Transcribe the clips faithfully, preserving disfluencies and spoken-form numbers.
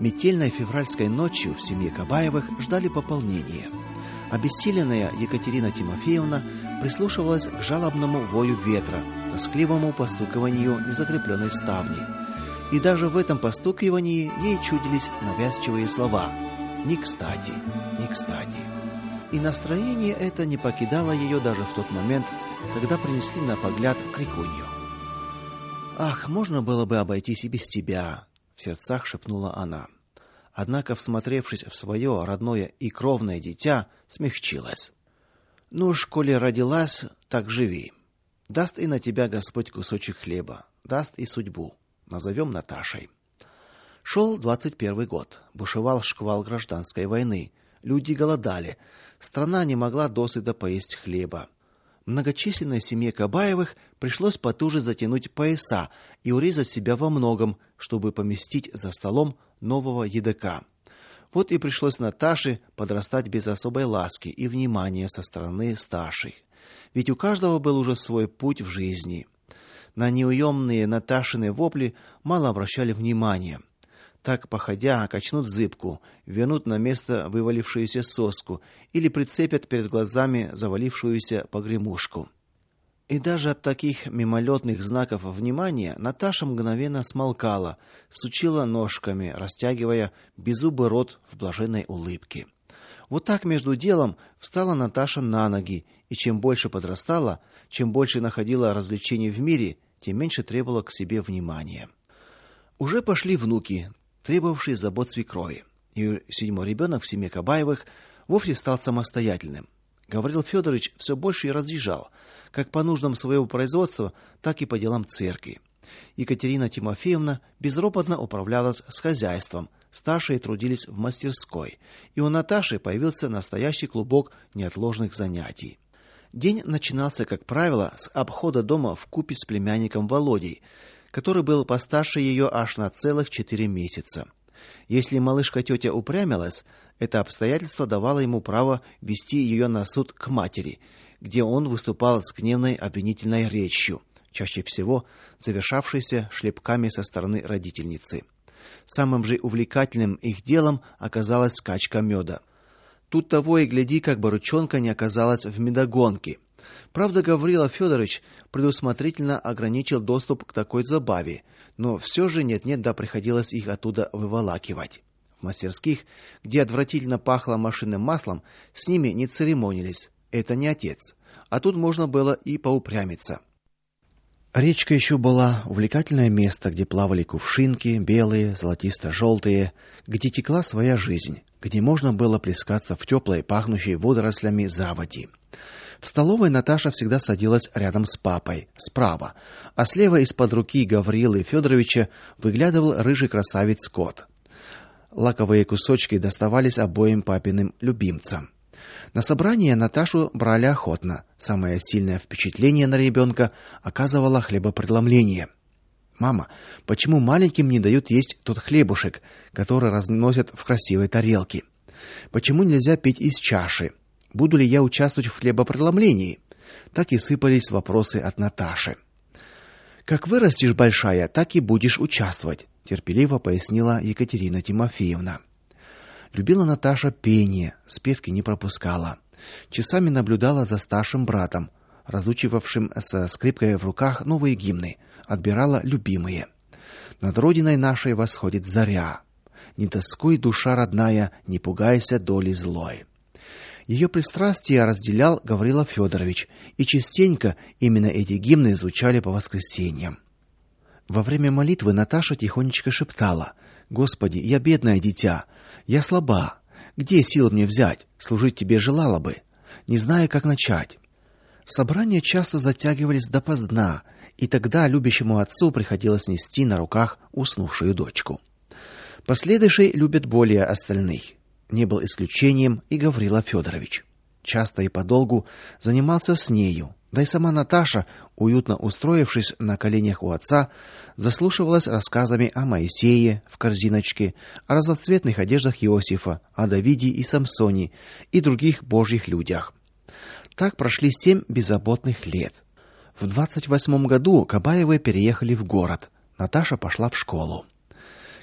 Метельной февральской ночью в семье Кабаевых ждали пополнения. Обессиленная Екатерина Тимофеевна прислушивалась к жалобному вою ветра, тоскливому постукиванию незакрепленной ставни. И даже в этом постукивании ей чудились навязчивые слова: «Не кстати, не кстати». И настроение это не покидало ее даже в тот момент, когда принесли на погляд крикунью. «Ах, можно было бы обойтись и без тебя», — в сердцах шепнула она. Однако, всмотревшись в свое родное и кровное дитя, смягчилась. «Ну уж, коли родилась, так живи. Даст и на тебя Господь кусочек хлеба, даст и судьбу. Назовем Наташей». Шел двадцать первый год. Бушевал шквал гражданской войны. Люди голодали. Страна не могла досыта поесть хлеба. Многочисленной семье Кабаевых пришлось потуже затянуть пояса и урезать себя во многом, чтобы поместить за столом нового едока. Вот и пришлось Наташе подрастать без особой ласки и внимания со стороны старших. Ведь у каждого был уже свой путь в жизни. На неуемные Наташины вопли мало обращали внимания. Так, походя, качнут зыбку, вернут на место вывалившуюся соску или прицепят перед глазами завалившуюся погремушку. И даже от таких мимолетных знаков внимания Наташа мгновенно смолкала, сучила ножками, растягивая беззубый рот в блаженной улыбке. Вот так между делом встала Наташа на ноги, и чем больше подрастала, чем больше находила развлечений в мире, тем меньше требовала к себе внимания. Уже пошли внуки, требовавшие забот свекрови, и седьмой ребенок в семье Кабаевых вовсе стал самостоятельным. Гаврил Федорович все больше и разъезжал, как по нуждам своего производства, так и по делам церкви. Екатерина Тимофеевна безропотно управлялась с хозяйством, старшие трудились в мастерской, и у Наташи появился настоящий клубок неотложных занятий. День начинался, как правило, с обхода дома вкупе с племянником Володей, который был постарше ее аж на целых четыре месяца. Если малышка-тетя упрямилась, это обстоятельство давало ему право вести ее на суд к матери, где он выступал с гневной обвинительной речью, чаще всего завершавшейся шлепками со стороны родительницы. Самым же увлекательным их делом оказалась скачка меда. Тут того и гляди, как бы ручонка не оказалась в медогонке. Правда, Гаврила Федорович предусмотрительно ограничил доступ к такой забаве, но все же нет-нет да приходилось их оттуда выволакивать. В мастерских, где отвратительно пахло машинным маслом, с ними не церемонились. Это не отец. А тут можно было и поупрямиться. Речка еще была увлекательное место, где плавали кувшинки, белые, золотисто-желтые, где текла своя жизнь, где можно было плескаться в теплой, пахнущей водорослями заводи. В столовой Наташа всегда садилась рядом с папой, справа, а слева из-под руки Гаврилы Федоровича выглядывал рыжий красавец кот. Лаковые кусочки доставались обоим папиным любимцам. На собрание Наташу брали охотно. Самое сильное впечатление на ребенка оказывало хлебопредломление. Мама, почему маленьким не дают есть тот хлебушек, который разносят в красивой тарелке? Почему нельзя пить из чаши? Буду ли я участвовать в хлебопредломлении? Так и сыпались вопросы от Наташи. Как вырастешь большая, так и будешь участвовать, терпеливо пояснила Екатерина Тимофеевна. Любила Наташа пение, спевки не пропускала. Часами наблюдала за старшим братом, разучивавшим со скрипкой в руках новые гимны, отбирала любимые. Над родиной нашей восходит заря. Не тоскуй, душа родная, не пугайся доли злой. Ее пристрастие разделял Гаврила Федорович, и частенько именно эти гимны звучали по воскресеньям. Во время молитвы Наташа тихонечко шептала: «Господи, я бедное дитя, я слаба. Где сил мне взять? Служить тебе желала бы. Не знаю, как начать». Собрания часто затягивались допоздна, и тогда любящему отцу приходилось нести на руках уснувшую дочку. Последующие любят более остальных. Не был исключением и Гаврила Федорович. Часто и подолгу занимался с нею. Да и сама Наташа, уютно устроившись на коленях у отца, заслушивалась рассказами о Моисее в корзиночке, о разноцветных одеждах Иосифа, о Давиде и Самсоне и других божьих людях. Так прошли семь беззаботных лет. В двадцать восьмом году Кабаевы переехали в город. Наташа пошла в школу.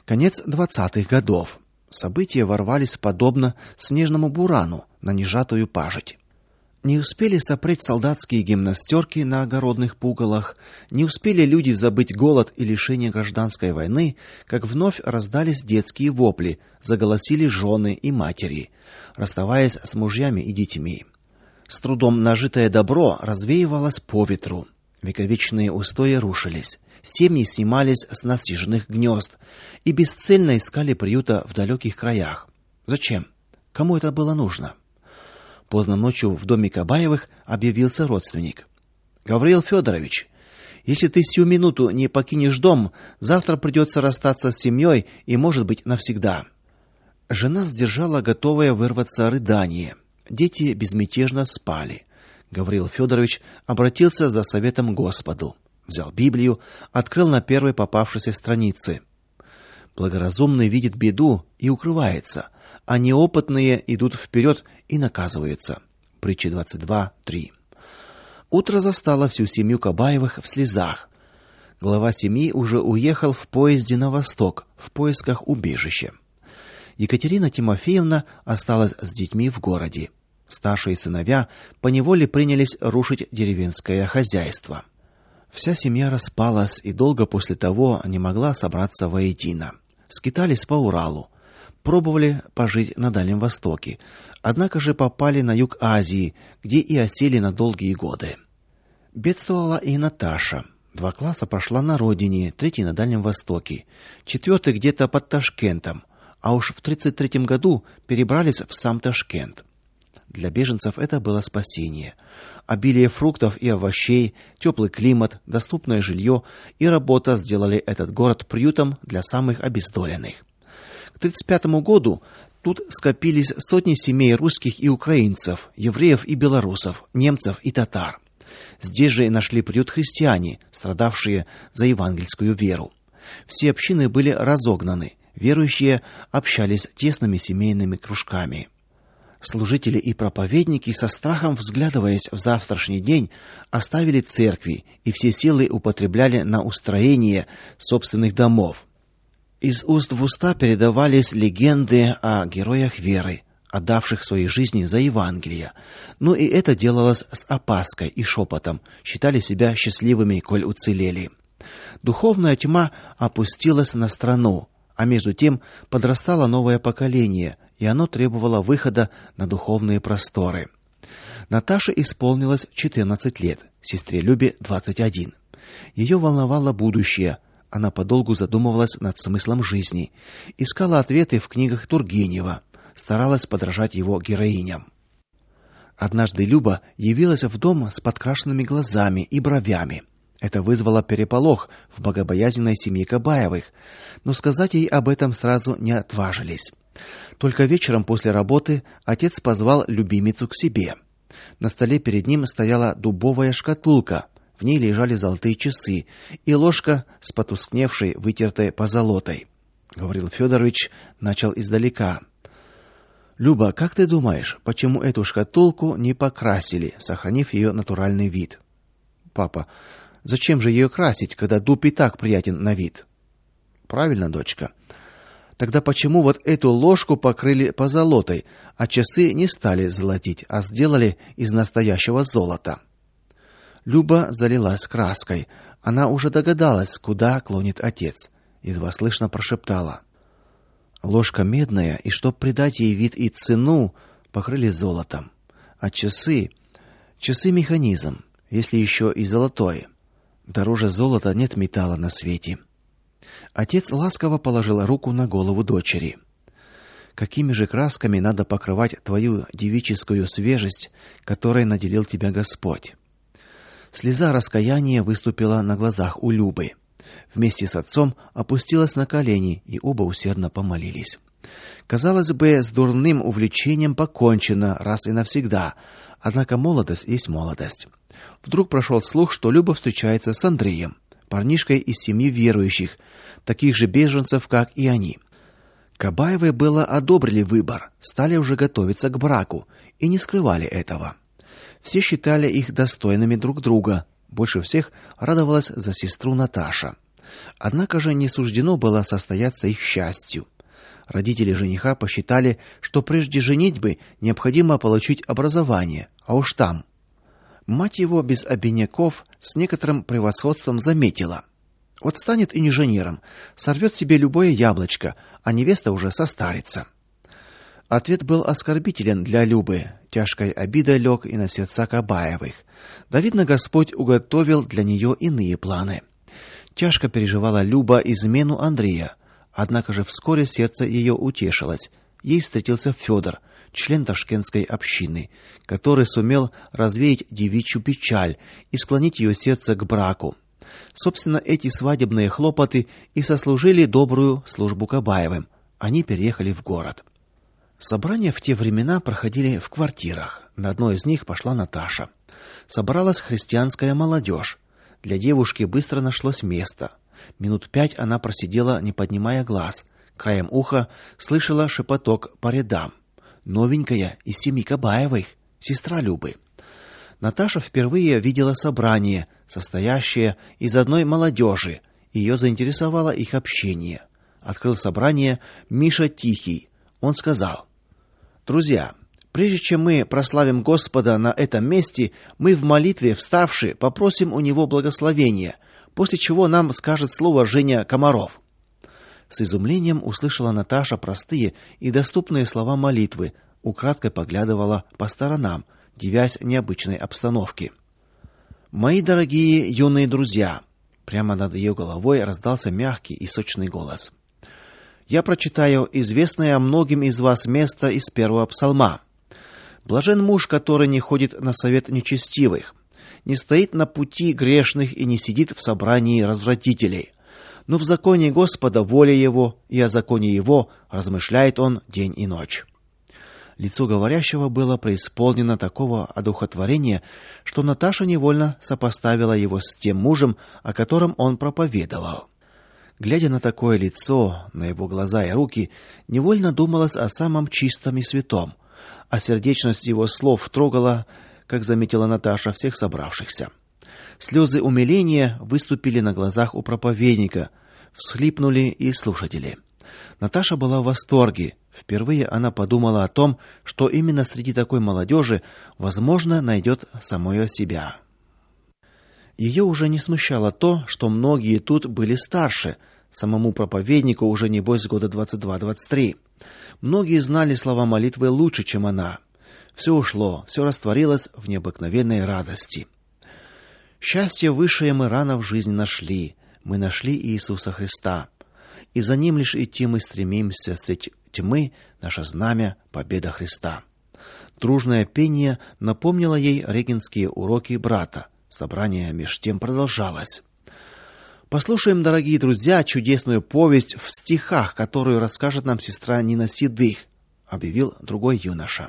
Конец двадцатых годов. События ворвались подобно снежному бурану на нежатую пажить. Не успели сопреть солдатские гимнастерки на огородных пугалах, не успели люди забыть голод и лишение гражданской войны, как вновь раздались детские вопли, заголосили жены и матери, расставаясь с мужьями и детьми. С трудом нажитое добро развеивалось по ветру. Вековечные устои рушились, семьи снимались с насиженных гнезд и бесцельно искали приюта в далеких краях. Зачем? Кому это было нужно? Поздно ночью в доме Кабаевых объявился родственник. Гавриил Федорович, если ты сию минуту не покинешь дом, завтра придется расстаться с семьей и, может быть, навсегда. Жена сдержала готовое вырваться рыдание. Дети безмятежно спали. Гавриил Федорович обратился за советом к Господу. Взял Библию, открыл на первой попавшейся странице. Благоразумный видит беду и укрывается, а неопытные идут вперед и наказываются. Притча двадцать два три. Утро застало всю семью Кабаевых в слезах. Глава семьи уже уехал в поезде на восток в поисках убежища. Екатерина Тимофеевна осталась с детьми в городе. Старшие сыновья поневоле принялись рушить деревенское хозяйство. Вся семья распалась и долго после того не могла собраться воедино. Скитались по Уралу, пробовали пожить на Дальнем Востоке, однако же попали на юг Азии, где и осели на долгие годы. Бедствовала и Наташа. Два класса прошла на родине, третий на Дальнем Востоке, четвертый где-то под Ташкентом, а уж в тридцать третьем году перебрались в сам Ташкент. Для беженцев это было спасение. Обилие фруктов и овощей, теплый климат, доступное жилье и работа сделали этот город приютом для самых обездоленных. К тридцать пятому году тут скопились сотни семей русских и украинцев, евреев и белорусов, немцев и татар. Здесь же и нашли приют христиане, страдавшие за евангельскую веру. Все общины были разогнаны, верующие общались тесными семейными кружками. Служители и проповедники, со страхом взглядываясь в завтрашний день, оставили церкви и все силы употребляли на устроение собственных домов. Из уст в уста передавались легенды о героях веры, отдавших свои жизни за Евангелие. Но и это делалось с опаской и шепотом, считали себя счастливыми, коль уцелели. Духовная тьма опустилась на страну, а между тем подрастало новое поколение, и оно требовало выхода на духовные просторы. Наташе исполнилось четырнадцать лет, сестре Любе двадцать один. Ее волновало будущее. Она подолгу задумывалась над смыслом жизни, искала ответы в книгах Тургенева, старалась подражать его героиням. Однажды Люба явилась в дом с подкрашенными глазами и бровями. Это вызвало переполох в богобоязненной семье Кабаевых, но сказать ей об этом сразу не отважились. Только вечером после работы отец позвал любимицу к себе. На столе перед ним стояла дубовая шкатулка, в ней лежали золотые часы и ложка с потускневшей, вытертой позолотой. Гавриил Федорович начал издалека. Люба, как ты думаешь, почему эту шкатулку не покрасили, сохранив ее натуральный вид? Папа, зачем же ее красить, когда дуб и так приятен на вид? Правильно, дочка. Тогда почему вот эту ложку покрыли позолотой, а часы не стали золотить, а сделали из настоящего золота? Люба залилась краской. Она уже догадалась, куда клонит отец. Едва слышно прошептала: ложка медная, и чтоб придать ей вид и цену, покрыли золотом. А часы, часы механизм, если еще и золотой. Дороже золота нет металла на свете. Отец ласково положил руку на голову дочери. Какими же красками надо покрывать твою девическую свежесть, которой наделил тебя Господь? Слеза раскаяния выступила на глазах у Любы. Вместе с отцом опустилась на колени, и оба усердно помолились. Казалось бы, с дурным увлечением покончено раз и навсегда. Однако молодость есть молодость. Вдруг прошел слух, что Люба встречается с Андреем, парнишкой из семьи верующих, таких же беженцев, как и они. Кабаевы было одобрили выбор, стали уже готовиться к браку и не скрывали этого. Все считали их достойными друг друга. Больше всех радовалась за сестру Наташа. Однако же не суждено было состояться их счастью. Родители жениха посчитали, что прежде женитьбы необходимо получить образование, а уж там. Мать его без обиняков с некоторым превосходством заметила: вот станет инженером, сорвет себе любое яблочко, а невеста уже состарится. Ответ был оскорбителен для Любы, тяжкой обидой лег и на сердца Кабаевых. Да, видно, Господь уготовил для нее иные планы. Тяжко переживала Люба измену Андрея, однако же вскоре сердце ее утешилось. Ей встретился Федор, член ташкентской общины, который сумел развеять девичью печаль и склонить ее сердце к браку. Собственно, эти свадебные хлопоты и сослужили добрую службу Кабаевым. Они переехали в город. Собрания в те времена проходили в квартирах. На одной из них пошла Наташа. Собралась христианская молодежь. Для девушки быстро нашлось место. Минут пять она просидела, не поднимая глаз. Краем уха слышала шепоток по рядам. Новенькая из семьи Кабаевых, сестра Любы. Наташа впервые видела собрание, состоящее из одной молодежи. Ее заинтересовало их общение. Открыл собрание Миша Тихий. Он сказал: «Друзья, прежде чем мы прославим Господа на этом месте, мы в молитве, вставши, попросим у него благословения, после чего нам скажет слово Женя Комаров». С изумлением услышала Наташа простые и доступные слова молитвы, украдкой поглядывала по сторонам, дивясь необычной обстановке. «Мои дорогие юные друзья», прямо над ее головой раздался мягкий и сочный голос. «Я прочитаю известное многим из вас место из первого псалма. Блажен муж, который не ходит на совет нечестивых, не стоит на пути грешных и не сидит в собрании развратителей. Но в законе Господа воля его, и о законе его размышляет он день и ночь». Лицо говорящего было преисполнено такого одухотворения, что Наташа невольно сопоставила его с тем мужем, о котором он проповедовал. Глядя на такое лицо, на его глаза и руки, невольно думалось о самом чистом и святом, а сердечность его слов трогала, как заметила Наташа, всех собравшихся. Слезы умиления выступили на глазах у проповедника, всхлипнули и слушатели. Наташа была в восторге. Впервые она подумала о том, что именно среди такой молодежи, возможно, найдет самое себя. Ее уже не смущало то, что многие тут были старше. Самому проповеднику уже небось года двадцать два двадцать три. Многие знали слова молитвы лучше, чем она. Все ушло, все растворилось в необыкновенной радости. Счастье высшее мы рано в жизни нашли. Мы нашли Иисуса Христа. И за ним лишь идти мы стремимся средь тьмы, наше знамя победа Христа. Дружное пение напомнило ей регенские уроки брата. Собрание меж тем продолжалось. Послушаем, дорогие друзья, чудесную повесть в стихах, которую расскажет нам сестра Нина Седых, объявил другой юноша.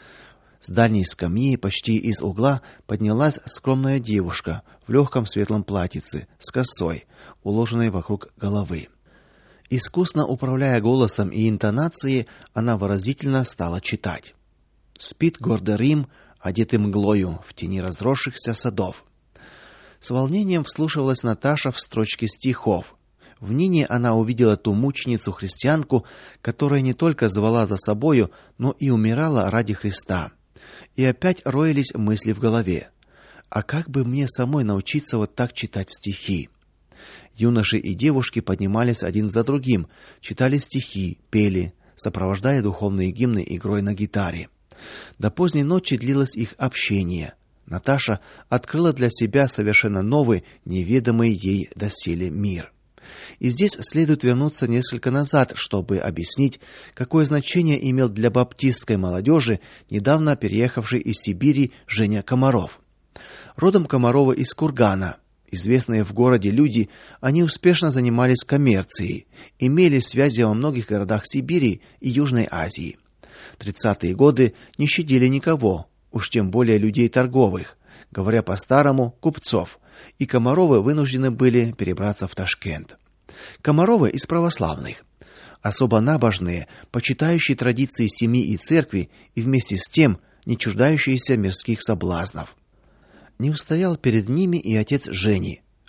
С дальней скамьи, почти из угла, поднялась скромная девушка в легком светлом платьице с косой, уложенной вокруг головы. Искусно управляя голосом и интонацией, она выразительно стала читать. Спит гордый Рим, одетый мглою в тени разросшихся садов. С волнением вслушивалась Наташа в строчки стихов. В Нине она увидела ту мученицу-христианку, которая не только звала за собою, но и умирала ради Христа. И опять роились мысли в голове. А как бы мне самой научиться вот так читать стихи? Юноши и девушки поднимались один за другим, читали стихи, пели, сопровождая духовные гимны игрой на гитаре. До поздней ночи длилось их общение. Наташа открыла для себя совершенно новый, неведомый ей доселе мир. И здесь следует вернуться несколько назад, чтобы объяснить, какое значение имел для баптистской молодежи недавно переехавший из Сибири Женя Комаров. Родом Комаровы из Кургана. Известные в городе люди, они успешно занимались коммерцией, имели связи во многих городах Сибири и Южной Азии. Тридцатые годы не щадили никого, уж тем более людей торговых, говоря по-старому, купцов, и Комаровы вынуждены были перебраться в Ташкент. Комаровы из православных, особо набожные, почитающие традиции семьи и церкви и вместе с тем не чуждающиеся мирских соблазнов. Не устоял перед ними и отец Жени.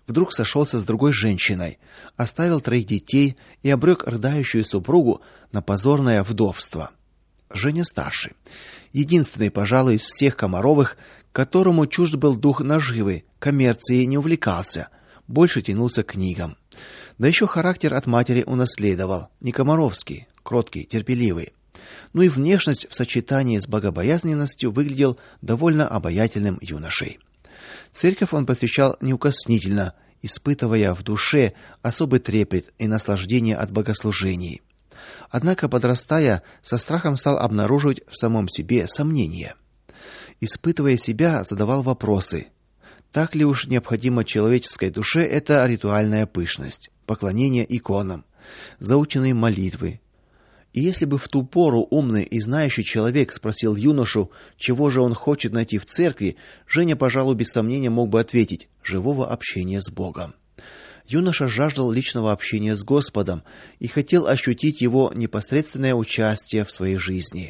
вдруг сошелся с другой женщиной, оставил троих детей и обрек рыдающую супругу на позорное вдовство. Женя старший, единственный, пожалуй, из всех Комаровых, которому чужд был дух наживы, коммерцией не увлекался, больше тянулся к книгам. Да еще характер от матери унаследовал, не комаровский, кроткий, терпеливый. Ну и внешность в сочетании с богобоязненностью выглядел довольно обаятельным юношей. Церковь он посещал неукоснительно, испытывая в душе особый трепет и наслаждение от богослужений. Однако, подрастая, со страхом стал обнаруживать в самом себе сомнения. Испытывая себя, задавал вопросы: так ли уж необходимо человеческой душе эта ритуальная пышность, поклонение иконам, заученные молитвы? И если бы в ту пору умный и знающий человек спросил юношу, чего же он хочет найти в церкви, Женя, пожалуй, без сомнения мог бы ответить: живого общения с Богом. Юноша жаждал личного общения с Господом и хотел ощутить его непосредственное участие в своей жизни.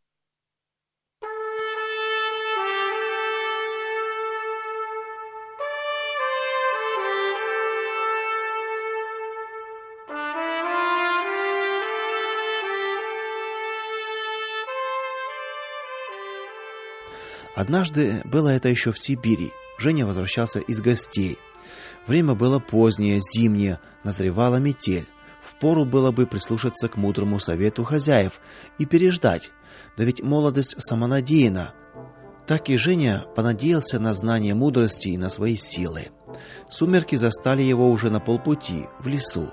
Однажды, было это еще в Сибири, Женя возвращался из гостей. Время было позднее, зимнее, назревала метель. Впору было бы прислушаться к мудрому совету хозяев и переждать. Да ведь молодость самонадеянна. Так и Женя понадеялся на знание мудрости и на свои силы. Сумерки застали его уже на полпути, в лесу.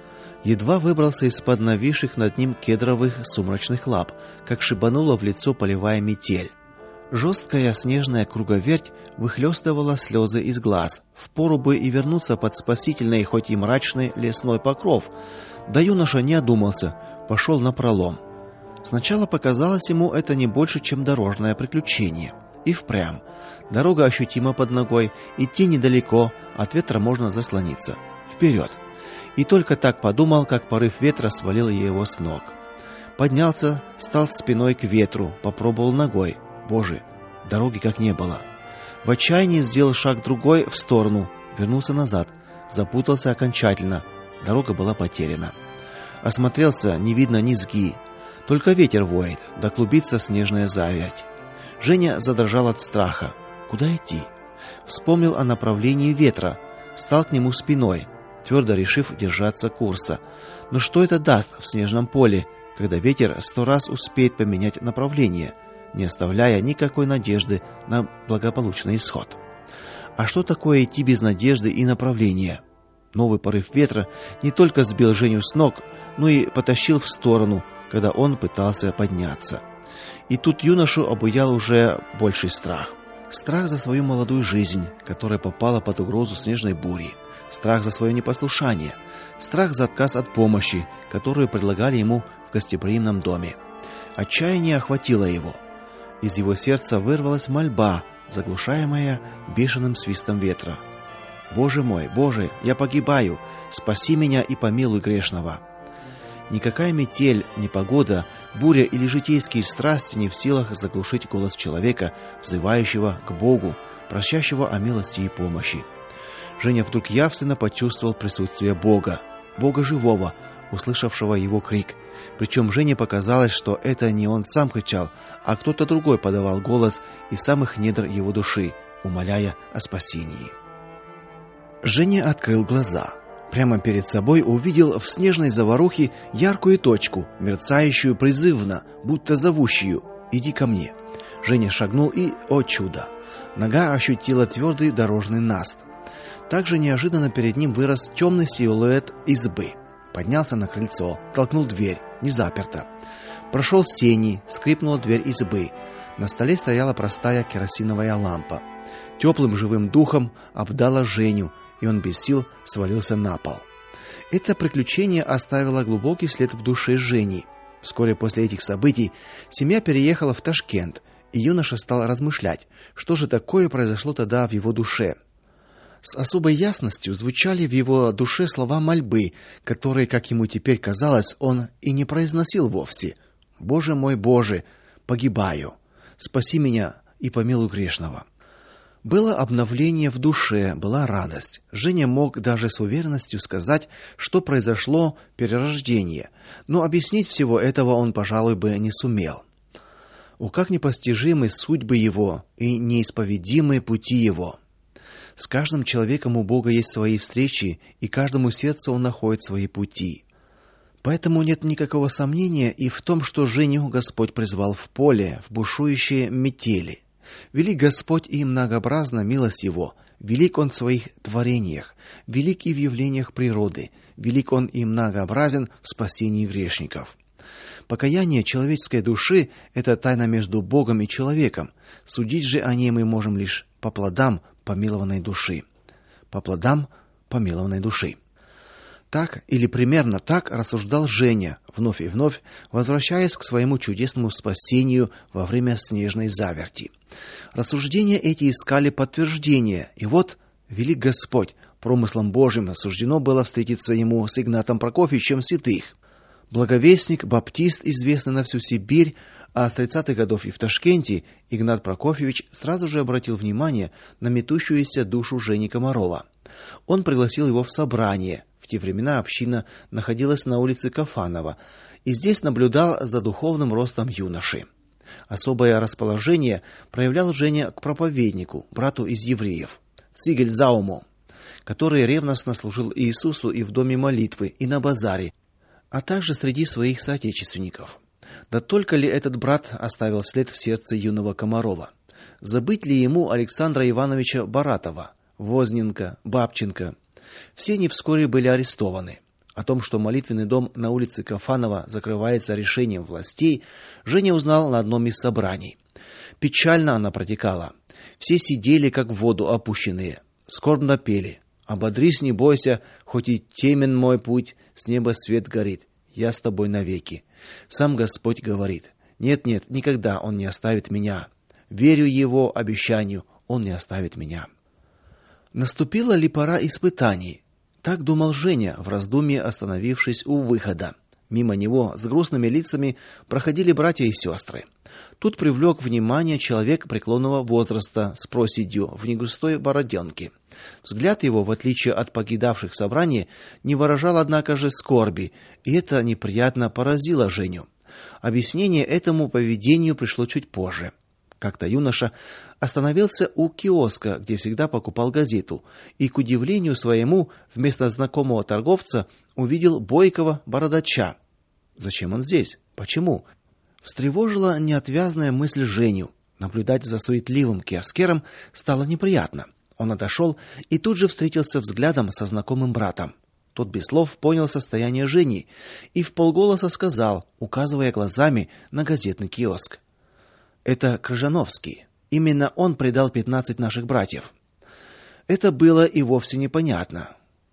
Едва выбрался из-под нависших над ним кедровых сумрачных лап, как шибанула в лицо полевая метель. Жесткая снежная круговерть выхлестывала слезы из глаз. Впору бы и вернуться под спасительный, хоть и мрачный лесной покров. Да юноша не одумался, пошел напролом. Сначала показалось ему это не больше, чем дорожное приключение. И впрямь. Дорога ощутима под ногой, идти недалеко, от ветра можно заслониться. Вперед! И только так подумал, как порыв ветра свалил его с ног. Поднялся, стал спиной к ветру, попробовал ногой. Боже, дороги как не было. В отчаянии сделал шаг другой в сторону, вернулся назад, запутался окончательно. Дорога была потеряна. Осмотрелся, не видно низги. Только ветер воет, да клубится снежная заверть. Женя задрожал от страха. Куда идти? Вспомнил о направлении ветра, стал к нему спиной, твердо решив держаться курса. Но что это даст в снежном поле, когда ветер сто раз успеет поменять направление, не оставляя никакой надежды на благополучный исход? А что такое идти без надежды и направления? Новый порыв ветра не только сбил Женю с ног, но и потащил в сторону, когда он пытался подняться. И тут юношу обуял уже больший страх. Страх за свою молодую жизнь, которая попала под угрозу снежной бури. Страх за свое непослушание. Страх за отказ от помощи, которую предлагали ему в гостеприимном доме. Отчаяние охватило его. Из его сердца вырвалась мольба, заглушаемая бешеным свистом ветра. Боже мой, Боже, я погибаю, спаси меня и помилуй грешного. Никакая метель, непогода, буря или житейские страсти не в силах заглушить голос человека, взывающего к Богу, просящего о милости и помощи. Женя вдруг явственно почувствовал присутствие Бога, Бога живого, услышавшего его крик. Причем Жене показалось, что это не он сам кричал, а кто-то другой подавал голос из самых недр его души, умоляя о спасении. Женя открыл глаза. Прямо перед собой увидел в снежной заварухе яркую точку, мерцающую призывно, будто зовущую: «Иди ко мне». Женя шагнул и, о чудо, нога ощутила твердый дорожный наст. Также неожиданно перед ним вырос темный силуэт избы. Поднялся на крыльцо, толкнул дверь, не заперта. Прошел сени, скрипнула дверь избы. На столе стояла простая керосиновая лампа. Теплым живым духом обдала Женю, и он без сил свалился на пол. Это приключение оставило глубокий след в душе Жени. Вскоре после этих событий семья переехала в Ташкент, и юноша стал размышлять, что же такое произошло тогда в его душе. С особой ясностью звучали в его душе слова мольбы, которые, как ему теперь казалось, он и не произносил вовсе. «Боже мой, Боже, погибаю, спаси меня и помилуй грешного». Было обновление в душе, была радость. Женя мог даже с уверенностью сказать, что произошло перерождение, но объяснить всего этого он, пожалуй, бы не сумел. О, как непостижимы судьбы его и неисповедимы пути его! С каждым человеком у Бога есть свои встречи, и каждому сердцу он находит свои пути. Поэтому нет никакого сомнения и в том, что Женю Господь призвал в поле, в бушующие метели. Велик Господь и многообразна милость Его, велик Он в своих творениях, велик и в явлениях природы, велик Он и многообразен в спасении грешников. Покаяние человеческой души – это тайна между Богом и человеком. Судить же о ней мы можем лишь по плодам помилованной души. По плодам помилованной души. Так или примерно так рассуждал Женя, вновь и вновь возвращаясь к своему чудесному спасению во время снежной заверти. Рассуждения эти искали подтверждения, и вот велик Господь, промыслом Божьим суждено было встретиться ему с Игнатом Прокофьевичем святых. Благовестник, баптист, известный на всю Сибирь, а с тридцатых годов и в Ташкенте, Игнат Прокофьевич сразу же обратил внимание на метущуюся душу Жени Комарова. Он пригласил его в собрание. В те времена община находилась на улице Кафанова, и здесь наблюдал за духовным ростом юноши. Особое расположение проявлял Женя к проповеднику, брату из евреев, Цигель Зауму, который ревностно служил Иисусу и в доме молитвы, и на базаре, а также среди своих соотечественников. Да только ли этот брат оставил след в сердце юного Комарова? Забыть ли ему Александра Ивановича Баратова, Возненко, Бабченко? Все они вскоре были арестованы. О том, что молитвенный дом на улице Кафанова закрывается решением властей, Женя узнал на одном из собраний. Печально она протекала. Все сидели, как в воду опущенные, скорбно пели: «Ободрись, не бойся, хоть и темен мой путь, с неба свет горит, я с тобой навеки. Сам Господь говорит: нет-нет, никогда Он не оставит меня. Верю Его обещанию, Он не оставит меня». Наступила ли пора испытаний? Так думал Женя, в раздумье остановившись у выхода. Мимо него с грустными лицами проходили братья и сестры. Тут привлек внимание человек преклонного возраста с проседью в негустой бороденке. Взгляд его, в отличие от покидавших собрание, не выражал, однако же, скорби, и это неприятно поразило Женю. Объяснение этому поведению пришло чуть позже. Как-то юноша остановился у киоска, где всегда покупал газету, и, к удивлению своему, вместо знакомого торговца увидел бойкого бородача. Зачем он здесь? Почему? Встревожила неотвязная мысль Женю. Наблюдать за суетливым киоскером стало неприятно. Он отошел и тут же встретился взглядом со знакомым братом. Тот без слов понял состояние Жени и вполголоса сказал, указывая глазами на газетный киоск: «Это Крыжановский. Именно он предал пятнадцать наших братьев». Это было и вовсе непонятно.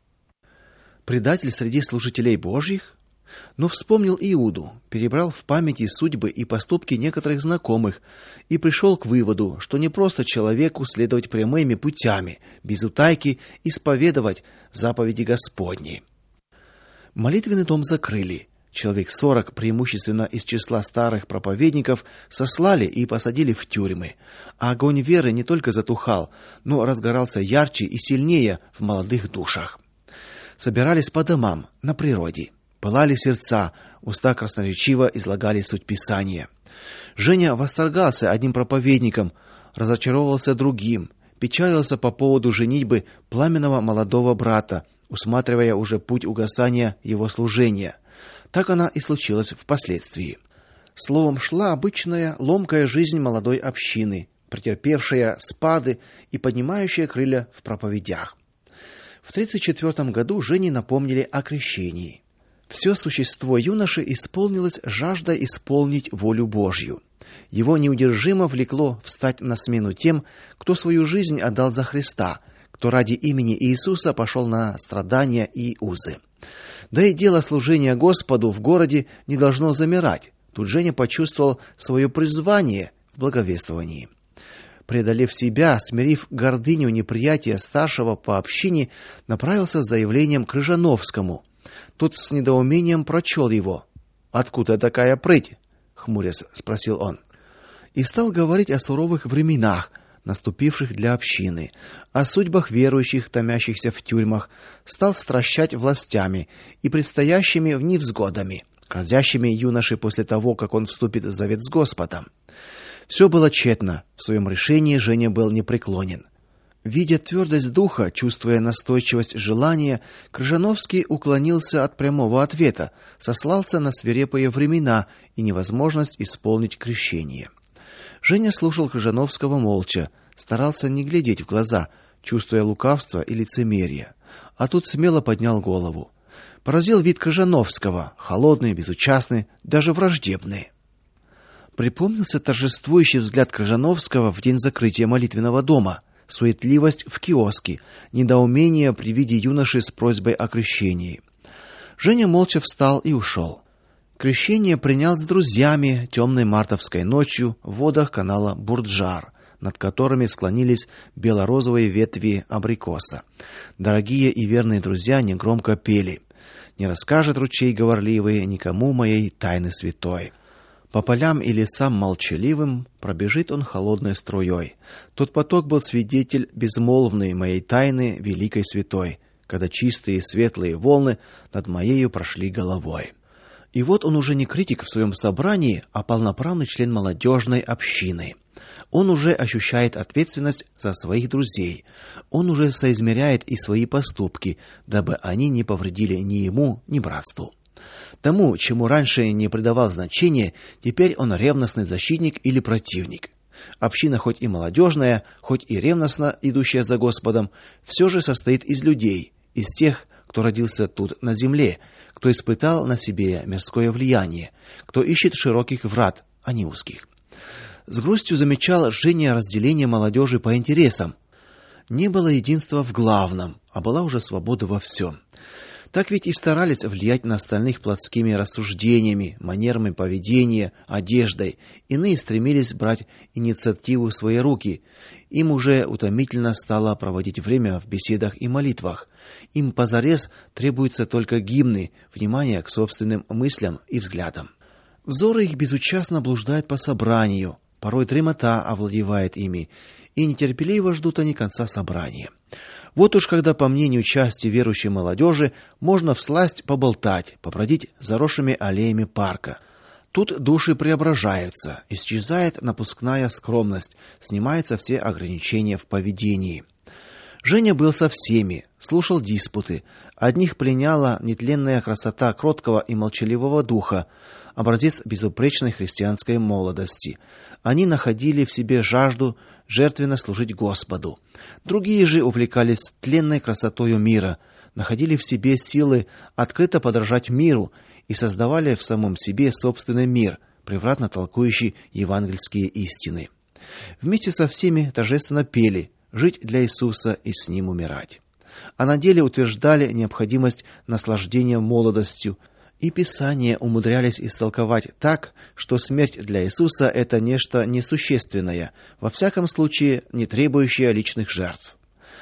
Предатель среди служителей Божьих? Но вспомнил Иуду, перебрал в памяти судьбы и поступки некоторых знакомых и пришел к выводу, что не просто человеку следовать прямыми путями, без утайки исповедовать заповеди Господни. Молитвенный дом закрыли. Человек сорок, преимущественно из числа старых проповедников, сослали и посадили в тюрьмы. А огонь веры не только затухал, но разгорался ярче и сильнее в молодых душах. Собирались по домам, на природе. Пылали сердца, уста красноречиво излагали суть Писания. Женя восторгался одним проповедником, разочаровывался другим, печалился по поводу женитьбы пламенного молодого брата, усматривая уже путь угасания его служения. Так она и случилась впоследствии. Словом, шла обычная ломкая жизнь молодой общины, претерпевшая спады и поднимающая крылья в проповедях. В тридцать четвёртом году Жене напомнили о крещении. Все существо юноши исполнилось жаждой исполнить волю Божью. Его неудержимо влекло встать на смену тем, кто свою жизнь отдал за Христа, кто ради имени Иисуса пошел на страдания и узы. Да и дело служения Господу в городе не должно замирать. Тут Женя почувствовал свое призвание в благовествовании. Преодолев себя, смирив гордыню неприятия старшего по общине, направился с заявлением к Крыжановскому. Тот с недоумением прочел его. «Откуда такая прыть?» — хмурясь спросил он. И стал говорить о суровых временах, наступивших для общины, о судьбах верующих, томящихся в тюрьмах, стал стращать властями и предстоящими в невзгодами, грозящими юноше после того, как он вступит в завет с Господом. Все было тщетно, в своем решении Женя был непреклонен. Видя твердость духа, чувствуя настойчивость желания, Крыжановский уклонился от прямого ответа, сослался на свирепые времена и невозможность исполнить крещение. Женя слушал Крыжановского молча, старался не глядеть в глаза, чувствуя лукавство и лицемерие. А тут смело поднял голову. Поразил вид Крыжановского, холодный, безучастный, даже враждебный. Припомнился торжествующий взгляд Крыжановского в день закрытия молитвенного дома, суетливость в киоске, недоумение при виде юноши с просьбой о крещении. Женя молча встал и ушел. Крещение принял с друзьями темной мартовской ночью в водах канала Бурджар, над которыми склонились бело-розовые ветви абрикоса. Дорогие и верные друзья негромко пели: «Не расскажет ручей говорливый никому моей тайны святой». По полям и лесам молчаливым пробежит он холодной струей. Тот поток был свидетель безмолвный моей тайны великой святой, когда чистые и светлые волны над моею прошли головой. И вот он уже не критик в своем собрании, а полноправный член молодежной общины. Он уже ощущает ответственность за своих друзей. Он уже соизмеряет и свои поступки, дабы они не повредили ни ему, ни братству. Тому, чему раньше не придавал значения, теперь он ревностный защитник или противник. Община хоть и молодежная, хоть и ревностно идущая за Господом, все же состоит из людей, из тех, кто родился тут на земле, кто испытал на себе мирское влияние, кто ищет широких врат, а не узких. С грустью замечал Женя разделение молодежи по интересам. Не было единства в главном, а была уже свобода во всем. Так ведь и старались влиять на остальных плотскими рассуждениями, манерами поведения, одеждой. Иные стремились брать инициативу в свои руки. Им уже утомительно стало проводить время в беседах и молитвах. Им позарез требуются только гимны, внимание к собственным мыслям и взглядам. Взоры их безучастно блуждают по собранию, порой дремота овладевает ими, и нетерпеливо ждут они конца собрания. Вот уж когда, по мнению части верующей молодежи, можно всласть поболтать, побродить заросшими аллеями парка. Тут души преображаются, исчезает напускная скромность, снимаются все ограничения в поведении. Женя был со всеми, слушал диспуты. Одних пленяла нетленная красота кроткого и молчаливого духа, образец безупречной христианской молодости. Они находили в себе жажду жертвенно служить Господу. Другие же увлекались тленной красотою мира, находили в себе силы открыто подражать миру и создавали в самом себе собственный мир, превратно толкующий евангельские истины. Вместе со всеми торжественно пели: жить для Иисуса и с ним умирать. А на деле утверждали необходимость наслаждения молодостью, и Писание умудрялись истолковать так, что смерть для Иисуса – это нечто несущественное, во всяком случае не требующее личных жертв.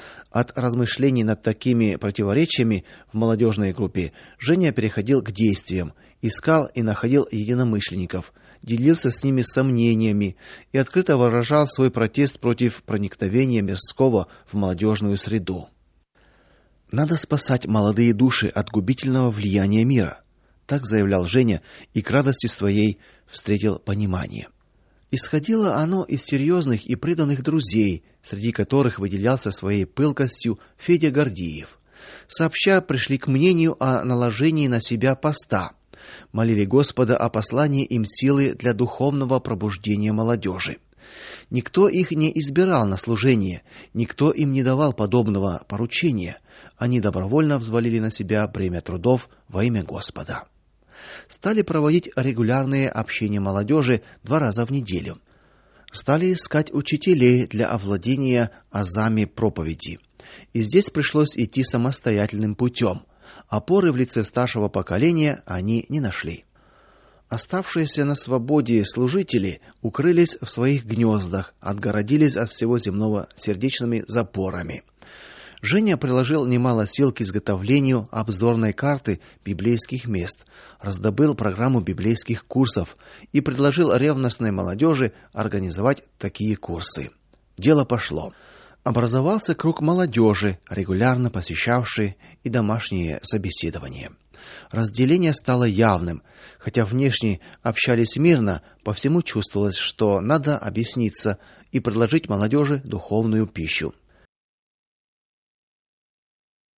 От размышлений над такими противоречиями в молодежной группе Женя переходил к действиям, искал и находил единомышленников, делился с ними сомнениями и открыто выражал свой протест против проникновения мирского в молодежную среду. Надо спасать молодые души от губительного влияния мира. Так заявлял Женя, и к радости своей встретил понимание. Исходило оно из серьезных и преданных друзей, среди которых выделялся своей пылкостью Федя Гордиев. Сообща пришли к мнению о наложении на себя поста, молили Господа о послании им силы для духовного пробуждения молодежи. Никто их не избирал на служение, никто им не давал подобного поручения. Они добровольно взвалили на себя бремя трудов во имя Господа. Стали проводить регулярные общения молодежи два раза в неделю. Стали искать учителей для овладения азами проповеди. И здесь пришлось идти самостоятельным путем. Опоры в лице старшего поколения они не нашли. Оставшиеся на свободе служители укрылись в своих гнездах, отгородились от всего земного сердечными запорами. Женя приложил немало сил к изготовлению обзорной карты библейских мест, раздобыл программу библейских курсов и предложил ревностной молодежи организовать такие курсы. Дело пошло. Образовался круг молодежи, регулярно посещавший и домашние собеседования. Разделение стало явным, хотя внешне общались мирно, по всему чувствовалось, что надо объясниться и предложить молодежи духовную пищу.